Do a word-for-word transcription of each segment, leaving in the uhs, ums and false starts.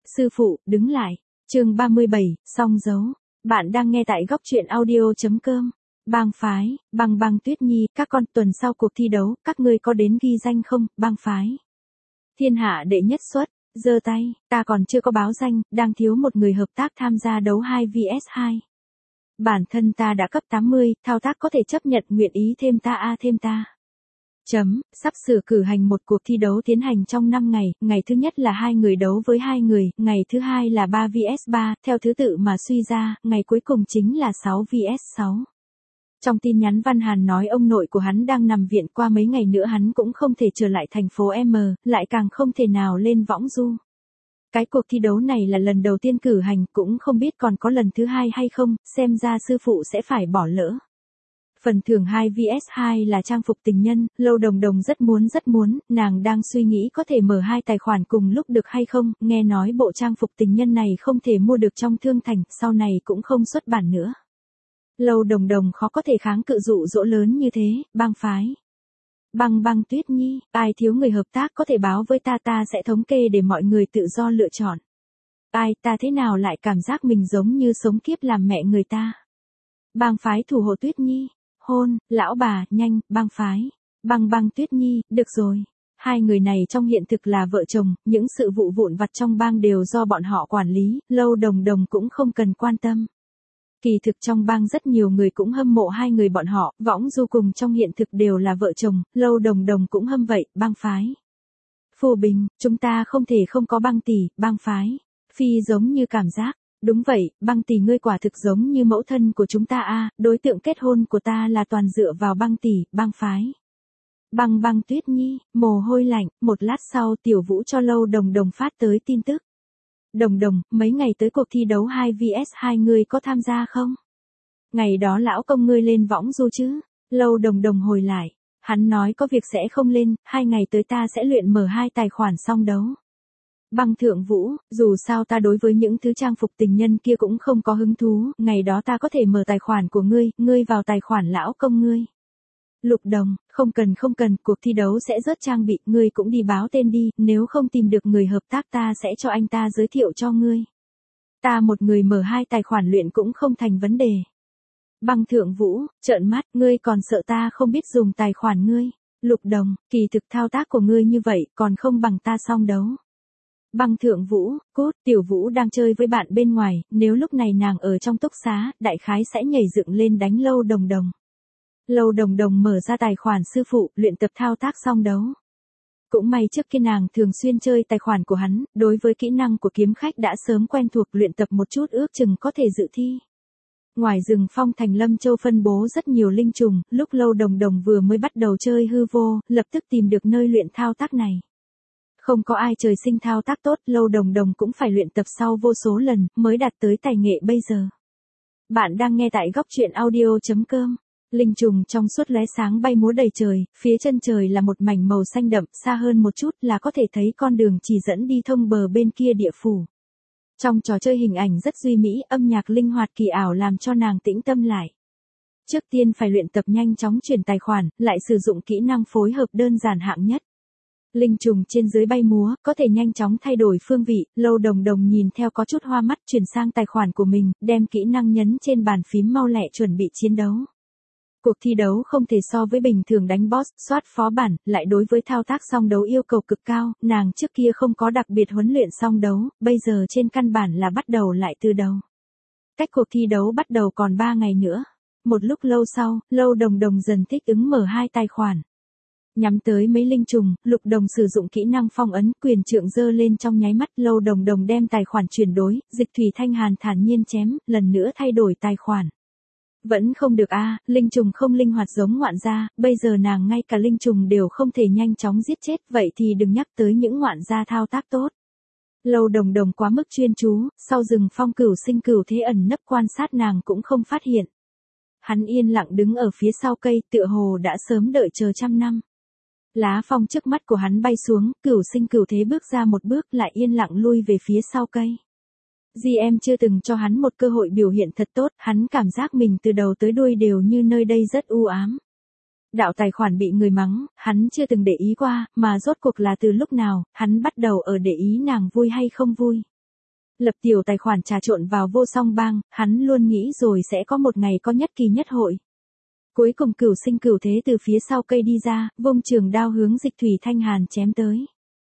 Sư phụ, đứng lại. Chương ba mươi bảy, song dấu. Bạn đang nghe tại góc truyện audio.com. Bang phái, Băng Băng Tuyết Nhi, các con, tuần sau cuộc thi đấu, các ngươi có đến ghi danh không? Bang phái. Thiên hạ đệ nhất xuất, giơ tay, ta còn chưa có báo danh, đang thiếu một người hợp tác tham gia đấu hai vs hai. Bản thân ta đã cấp tám mươi, thao tác có thể chấp nhận, nguyện ý thêm ta a thêm ta. Chấm, sắp sửa cử hành một cuộc thi đấu tiến hành trong năm ngày, ngày thứ nhất là hai người đấu với hai người, ngày thứ hai là ba vs ba, theo thứ tự mà suy ra, ngày cuối cùng chính là sáu vs sáu. Trong tin nhắn Văn Hàn nói ông nội của hắn đang nằm viện, qua mấy ngày nữa hắn cũng không thể trở lại thành phố M, lại càng không thể nào lên võng du. Cái cuộc thi đấu này là lần đầu tiên cử hành, cũng không biết còn có lần thứ hai hay không, xem ra sư phụ sẽ phải bỏ lỡ. Phần thưởng hai vs hai là trang phục tình nhân, Lâu Đồng Đồng rất muốn rất muốn, nàng đang suy nghĩ có thể mở hai tài khoản cùng lúc được hay không, nghe nói bộ trang phục tình nhân này không thể mua được trong thương thành, sau này cũng không xuất bản nữa. Lâu Đồng Đồng khó có thể kháng cự dụ dỗ lớn như thế, bang phái. Băng Băng Tuyết Nhi, ai thiếu người hợp tác có thể báo với ta, ta sẽ thống kê để mọi người tự do lựa chọn. Ai, ta thế nào lại cảm giác mình giống như sống kiếp làm mẹ người ta. Bang phái thủ hộ Tuyết Nhi. Hôn, lão bà, nhanh, bang phái. Băng Băng Tuyết Nhi, được rồi. Hai người này trong hiện thực là vợ chồng, những sự vụ vụn vặt trong bang đều do bọn họ quản lý, Lâu Đồng Đồng cũng không cần quan tâm. Kỳ thực trong bang rất nhiều người cũng hâm mộ hai người bọn họ, võng du cùng trong hiện thực đều là vợ chồng, Lâu Đồng Đồng cũng hâm vậy, bang phái. Phù Bình, chúng ta không thể không có Băng tỷ, bang phái. Phi giống như cảm giác. Đúng vậy, Băng tỷ ngươi quả thực giống như mẫu thân của chúng ta a, đối tượng kết hôn của ta là toàn dựa vào Băng tỷ, bang phái. Băng Băng Tuyết Nhi, mồ hôi lạnh, một lát sau Tiểu Vũ cho Lâu Đồng Đồng phát tới tin tức. Đồng Đồng, mấy ngày tới cuộc thi đấu hai vs hai ngươi có tham gia không? Ngày đó lão công ngươi lên võng du chứ? Lâu Đồng Đồng hồi lại, hắn nói có việc sẽ không lên, hai ngày tới ta sẽ luyện mở hai tài khoản xong đấu. Băng Thượng Vũ, dù sao ta đối với những thứ trang phục tình nhân kia cũng không có hứng thú, ngày đó ta có thể mở tài khoản của ngươi, ngươi vào tài khoản lão công ngươi. Lục Đồng, không cần không cần, cuộc thi đấu sẽ rớt trang bị, ngươi cũng đi báo tên đi, nếu không tìm được người hợp tác ta sẽ cho anh ta giới thiệu cho ngươi. Ta một người mở hai tài khoản luyện cũng không thành vấn đề. Băng Thượng Vũ, trợn mắt, ngươi còn sợ ta không biết dùng tài khoản ngươi. Lục Đồng, kỳ thực thao tác của ngươi như vậy, còn không bằng ta song đấu. Băng Thượng Vũ, cút, Tiểu Vũ đang chơi với bạn bên ngoài, nếu lúc này nàng ở trong túc xá, đại khái sẽ nhảy dựng lên đánh Lâu Đồng Đồng. Lâu Đồng Đồng mở ra tài khoản sư phụ, luyện tập thao tác song đấu. Cũng may trước kia nàng thường xuyên chơi tài khoản của hắn, đối với kỹ năng của kiếm khách đã sớm quen thuộc, luyện tập một chút ước chừng có thể dự thi. Ngoài rừng Phong Thành Lâm Châu phân bố rất nhiều linh trùng, lúc Lâu Đồng Đồng vừa mới bắt đầu chơi hư vô, lập tức tìm được nơi luyện thao tác này. Không có ai trời sinh thao tác tốt, Lâu Đồng Đồng cũng phải luyện tập sau vô số lần, mới đạt tới tài nghệ bây giờ. Bạn đang nghe tại góc truyện audio.com. Linh trùng trong suốt lóe sáng bay múa đầy trời, phía chân trời là một mảnh màu xanh đậm, xa hơn một chút là có thể thấy con đường chỉ dẫn đi thông bờ bên kia địa phủ. Trong trò chơi hình ảnh rất duy mỹ, âm nhạc linh hoạt kỳ ảo làm cho nàng tĩnh tâm lại. Trước tiên phải luyện tập nhanh chóng chuyển tài khoản, lại sử dụng kỹ năng phối hợp đơn giản hạng nhất. Linh trùng trên dưới bay múa, có thể nhanh chóng thay đổi phương vị, Lâu Đồng Đồng nhìn theo có chút hoa mắt, chuyển sang tài khoản của mình, đem kỹ năng nhấn trên bàn phím mau lẹ chuẩn bị chiến đấu. Cuộc thi đấu không thể so với bình thường đánh boss, soát phó bản, lại đối với thao tác song đấu yêu cầu cực cao, nàng trước kia không có đặc biệt huấn luyện song đấu, bây giờ trên căn bản là bắt đầu lại từ đầu. Cách cuộc thi đấu bắt đầu còn ba ngày nữa. Một lúc lâu sau, Lâu Đồng Đồng dần thích ứng mở hai tài khoản. Nhắm tới mấy linh trùng, Lục Đồng sử dụng kỹ năng phong ấn, quyền trượng giơ lên trong nháy mắt, Lâu Đồng Đồng đem tài khoản chuyển đối, Dịch Thủy Thanh Hàn thản nhiên chém, lần nữa thay đổi tài khoản. Vẫn không được a, à, linh trùng không linh hoạt giống ngoạn gia, bây giờ nàng ngay cả linh trùng đều không thể nhanh chóng giết chết, vậy thì đừng nhắc tới những ngoạn gia thao tác tốt. Lâu Đồng Đồng quá mức chuyên chú, sau rừng Phong Cửu Sinh Cửu Thế ẩn nấp quan sát nàng cũng không phát hiện. Hắn yên lặng đứng ở phía sau cây, tựa hồ đã sớm đợi chờ trăm năm. Lá phong trước mắt của hắn bay xuống, Cửu Sinh Cửu Thế bước ra một bước lại yên lặng lui về phía sau cây. giê em chưa từng cho hắn một cơ hội biểu hiện thật tốt, hắn cảm giác mình từ đầu tới đuôi đều như nơi đây rất u ám. Đạo tài khoản bị người mắng, hắn chưa từng để ý qua, mà rốt cuộc là từ lúc nào, hắn bắt đầu ở để ý nàng vui hay không vui. Lập tiểu tài khoản trà trộn vào vô song bang, hắn luôn nghĩ rồi sẽ có một ngày có nhất kỳ nhất hội. Cuối cùng Cửu Sinh Cửu Thế từ phía sau cây đi ra, vung trường đao hướng Dịch Thủy Thanh Hàn chém tới.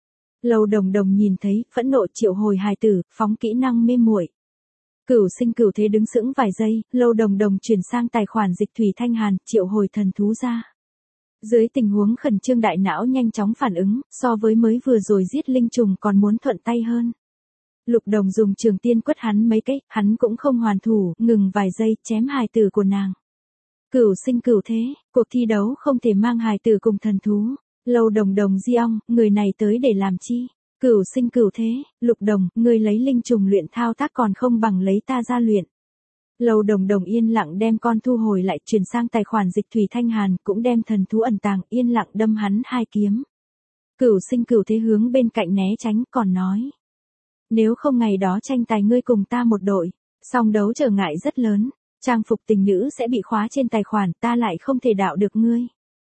Lâu Đồng Đồng nhìn thấy, phẫn nộ triệu hồi hài tử, phóng kỹ năng mê muội. Cửu Sinh Cửu Thế đứng sững vài giây, Lâu Đồng Đồng chuyển sang tài khoản Dịch Thủy Thanh Hàn, triệu hồi thần thú ra. Dưới tình huống khẩn trương đại não nhanh chóng phản ứng, so với mới vừa rồi giết linh trùng còn muốn thuận tay hơn. Lục Đồng dùng trường tiên quất hắn mấy cái, hắn cũng không hoàn thủ, ngừng vài giây, chém hài tử của nàng. Cửu Sinh Cửu Thế, cuộc thi đấu không thể mang hài tử cùng thần thú. Lâu Đồng Đồng di ong, người này tới để làm chi? Cửu Sinh Cửu Thế, Lục Đồng, người lấy linh trùng luyện thao tác còn không bằng lấy ta ra luyện. Lâu Đồng Đồng yên lặng đem con thu hồi lại, chuyển sang tài khoản Dịch Thủy Thanh Hàn, cũng đem thần thú ẩn tàng, yên lặng đâm hắn hai kiếm. Cửu Sinh Cửu Thế hướng bên cạnh né tránh, còn nói: nếu không ngày đó tranh tài ngươi cùng ta một đội, song đấu trở ngại rất lớn, trang phục tình nữ sẽ bị khóa trên tài khoản, ta lại không thể đạo được ngươi.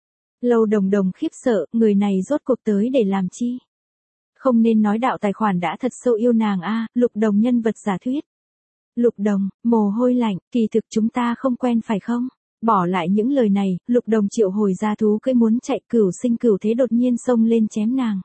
Lâu Đồng Đồng khiếp sợ, người này rốt cuộc tới để làm chi? Không nên nói đạo tài khoản đã thật sâu yêu nàng a. Lục Đồng nhân vật giả thuyết. Lục Đồng, mồ hôi lạnh, kỳ thực chúng ta không quen phải không? Bỏ lại những lời này, Lục Đồng triệu hồi ra thú cưỡi muốn chạy. Cửu Sinh Cửu Thế đột nhiên xông lên chém nàng.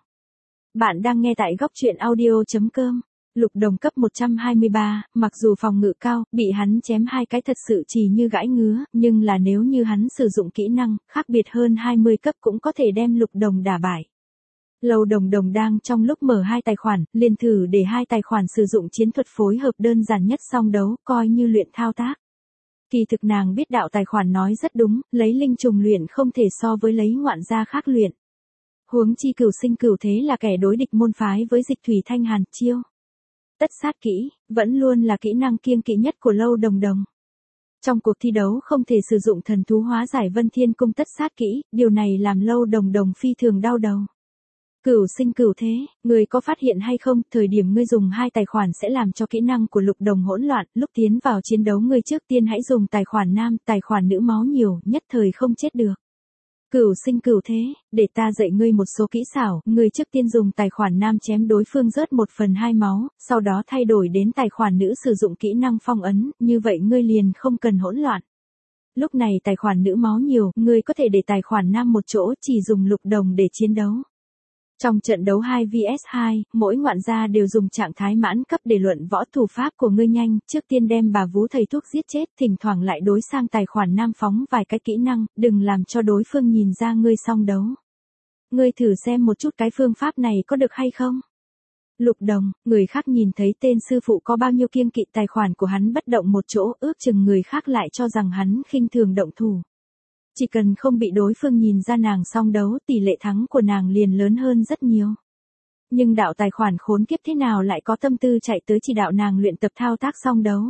Bạn đang nghe tại góc truyện audio.com. Lục Đồng cấp một trăm hai mươi ba, mặc dù phòng ngự cao, bị hắn chém hai cái thật sự chỉ như gãi ngứa, nhưng là nếu như hắn sử dụng kỹ năng, khác biệt hơn hai mươi cấp cũng có thể đem Lục Đồng đả bại. Lâu Đồng Đồng đang trong lúc mở hai tài khoản, liền thử để hai tài khoản sử dụng chiến thuật phối hợp đơn giản nhất song đấu, coi như luyện thao tác. Kỳ thực nàng biết đạo tài khoản nói rất đúng, lấy linh trùng luyện không thể so với lấy ngoạn gia khác luyện. Huống chi Cửu Sinh Cửu Thế là kẻ đối địch môn phái với Dịch Thủy Thanh Hàn, chiêu tất sát kỹ, vẫn luôn là kỹ năng kiêng kỵ nhất của Lâu Đồng Đồng. Trong cuộc thi đấu không thể sử dụng thần thú hóa giải Vân Thiên Cung tất sát kỹ, điều này làm Lâu Đồng Đồng phi thường đau đầu. Cửu Sinh Cửu Thế, người có phát hiện hay không, thời điểm ngươi dùng hai tài khoản sẽ làm cho kỹ năng của Lục Đồng hỗn loạn, lúc tiến vào chiến đấu ngươi trước tiên hãy dùng tài khoản nam, tài khoản nữ máu nhiều, nhất thời không chết được. Cửu Sinh Cửu Thế, để ta dạy ngươi một số kỹ xảo, ngươi trước tiên dùng tài khoản nam chém đối phương rớt một phần hai máu, sau đó thay đổi đến tài khoản nữ sử dụng kỹ năng phong ấn, như vậy ngươi liền không cần hỗn loạn. Lúc này tài khoản nữ máu nhiều, ngươi có thể để tài khoản nam một chỗ, chỉ dùng Lục Đồng để chiến đấu. Trong trận đấu hai vs hai, mỗi ngoạn gia đều dùng trạng thái mãn cấp để luận võ thủ pháp của ngươi nhanh, trước tiên đem bà vú thầy thuốc giết chết, thỉnh thoảng lại đối sang tài khoản nam phóng vài cái kỹ năng, đừng làm cho đối phương nhìn ra ngươi song đấu. Ngươi thử xem một chút cái phương pháp này có được hay không? Lục Đồng, người khác nhìn thấy tên sư phụ có bao nhiêu kiêng kỵ tài khoản của hắn bất động một chỗ, ước chừng người khác lại cho rằng hắn khinh thường động thủ. Chỉ cần không bị đối phương nhìn ra nàng song đấu, tỷ lệ thắng của nàng liền lớn hơn rất nhiều. Nhưng đạo tài khoản khốn kiếp thế nào lại có tâm tư chạy tới chỉ đạo nàng luyện tập thao tác song đấu?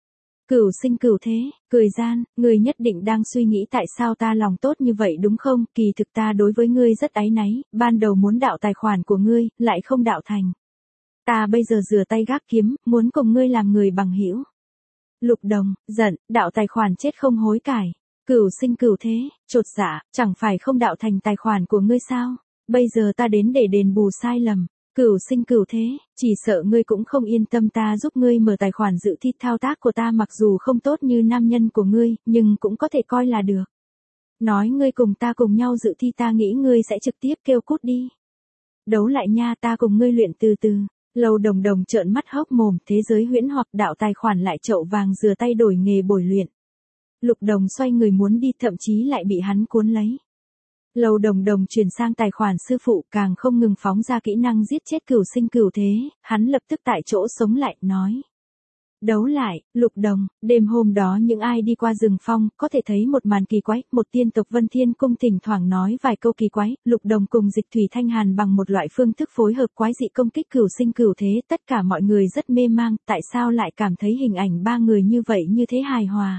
Cửu Sinh Cửu Thế, cười gian, ngươi nhất định đang suy nghĩ tại sao ta lòng tốt như vậy đúng không? Kỳ thực ta đối với ngươi rất áy náy, ban đầu muốn đạo tài khoản của ngươi, lại không đạo thành. Ta bây giờ rửa tay gác kiếm, muốn cùng ngươi làm người bằng hữu. Lục Đồng, giận, đạo tài khoản chết không hối cải. Cửu Sinh Cửu Thế, chột dạ, chẳng phải không đạo thành tài khoản của ngươi sao? Bây giờ ta đến để đền bù sai lầm. Cửu Sinh Cửu Thế, chỉ sợ ngươi cũng không yên tâm ta giúp ngươi mở tài khoản dự thi thao tác của ta, mặc dù không tốt như nam nhân của ngươi, nhưng cũng có thể coi là được. Nói ngươi cùng ta cùng nhau dự thi, ta nghĩ ngươi sẽ trực tiếp kêu cút đi. Đấu lại nha, ta cùng ngươi luyện từ từ. Lâu Đồng Đồng trợn mắt hốc mồm, thế giới huyễn hoặc đạo tài khoản lại chậu vàng rửa tay đổi nghề bồi luyện. Lục Đồng xoay người muốn đi, thậm chí lại bị hắn cuốn lấy. Lâu Đồng Đồng chuyển sang tài khoản sư phụ, càng không ngừng phóng ra kỹ năng giết chết Cửu Sinh Cửu Thế, hắn lập tức tại chỗ sống lại, nói. Đấu lại, Lục Đồng, đêm hôm đó những ai đi qua rừng phong, có thể thấy một màn kỳ quái, một tiên tộc Vân Thiên Cung thỉnh thoảng nói vài câu kỳ quái, Lục Đồng cùng Dịch Thủy Thanh Hàn bằng một loại phương thức phối hợp quái dị công kích Cửu Sinh Cửu Thế, tất cả mọi người rất mê mang, tại sao lại cảm thấy hình ảnh ba người như vậy như thế hài hòa.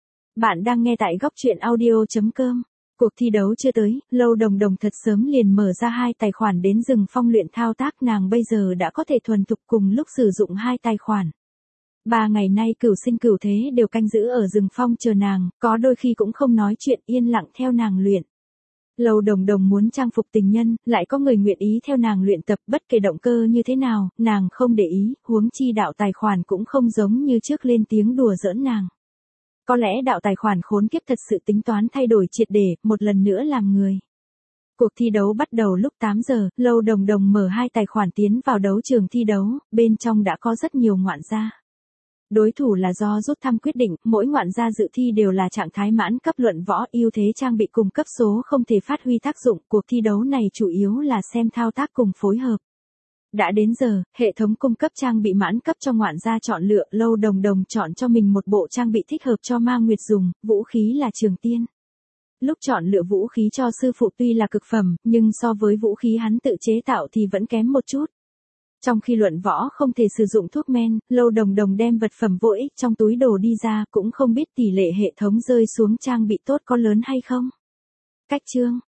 Bạn đang nghe tại góc truyện audio.com. Cuộc thi đấu chưa tới, Lâu Đồng Đồng thật sớm liền mở ra hai tài khoản đến rừng phong luyện thao tác, nàng bây giờ đã có thể thuần thục cùng lúc sử dụng hai tài khoản. Ba ngày nay Cửu Sinh Cửu Thế đều canh giữ ở rừng phong chờ nàng, có đôi khi cũng không nói chuyện, yên lặng theo nàng luyện. Lâu Đồng Đồng muốn trang phục tình nhân, lại có người nguyện ý theo nàng luyện tập, bất kể động cơ như thế nào, nàng không để ý, huống chi đạo tài khoản cũng không giống như trước lên tiếng đùa giỡn nàng. Có lẽ đạo tài khoản khốn kiếp thật sự tính toán thay đổi triệt để, một lần nữa làm người. Cuộc thi đấu bắt đầu lúc tám giờ, Lâu Đồng Đồng mở hai tài khoản tiến vào đấu trường thi đấu, bên trong đã có rất nhiều ngoạn gia. Đối thủ là do rút thăm quyết định, mỗi ngoạn gia dự thi đều là trạng thái mãn cấp luận võ, ưu thế trang bị cùng cấp số không thể phát huy tác dụng, cuộc thi đấu này chủ yếu là xem thao tác cùng phối hợp. Đã đến giờ, hệ thống cung cấp trang bị mãn cấp cho ngoạn gia chọn lựa, Lâu Đồng Đồng chọn cho mình một bộ trang bị thích hợp cho Ma Nguyệt dùng, vũ khí là trường tiên. Lúc chọn lựa vũ khí cho sư phụ tuy là cực phẩm, nhưng so với vũ khí hắn tự chế tạo thì vẫn kém một chút. Trong khi luận võ không thể sử dụng thuốc men, Lâu Đồng Đồng đem vật phẩm vô ích trong túi đồ đi ra, cũng không biết tỷ lệ hệ thống rơi xuống trang bị tốt có lớn hay không. Cách chương